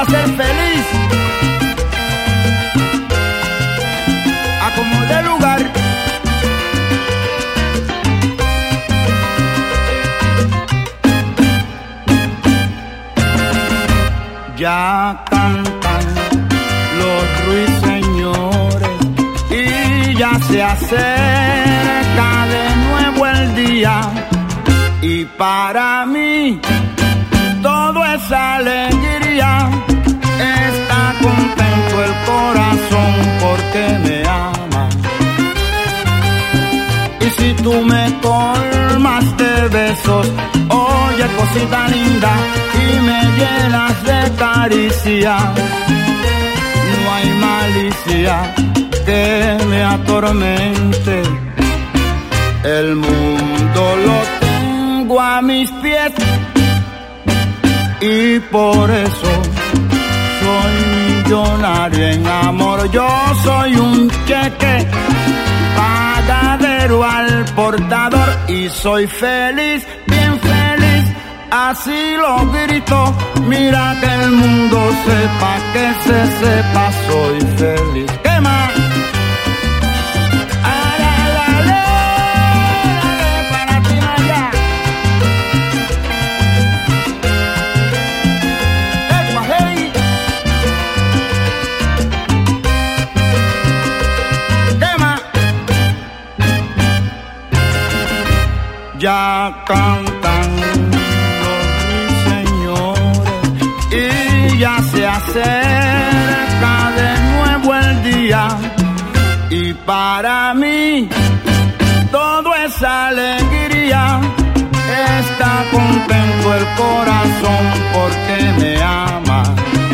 para ser feliz. Acomode lugar. Ya cantan los ruiseñores y ya se acerca de nuevo el día. Y para mí todo es alegría. Está contento el corazón porque me ama. Y si tú me colmas de besos, oye cosita linda, y me llenas de caricia, no hay malicia que me atormente. El mundo lo tengo a mis pies y por eso soy millonario en amor. Yo soy un cheque pagadero al portador y soy feliz, bien feliz, así lo grito. Mira que el mundo sepa, que se sepa, soy feliz. ¿Qué más? Ya cantan los ruiseñores y ya se acerca de nuevo el día. Y para mí todo es alegría. Está contento el corazón porque me ama.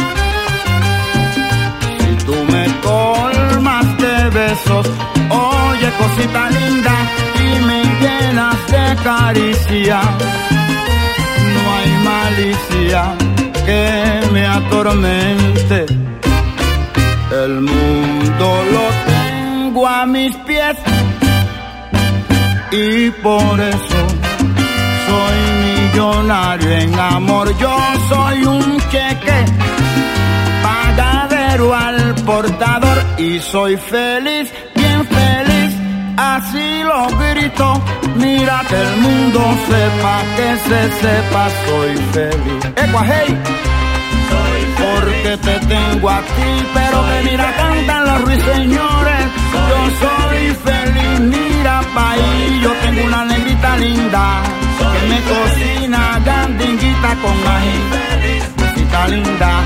Si tú me colmas de besos, oye cosita linda, y me llenas de caricia, no hay malicia que me atormente. El mundo lo tengo a mis pies y por eso soy millonario en amor. Yo soy un cheque pagadero al portador y soy feliz, bien feliz, así lo grito. Mira que el mundo sepa, que se sepa, soy feliz. Hey, porque te tengo a ti, pero que mira cantan los ruiseñores. Yo soy feliz, mira pa' ahí, yo tengo una negrita linda que me cocina gandinguita con ají, cosita linda.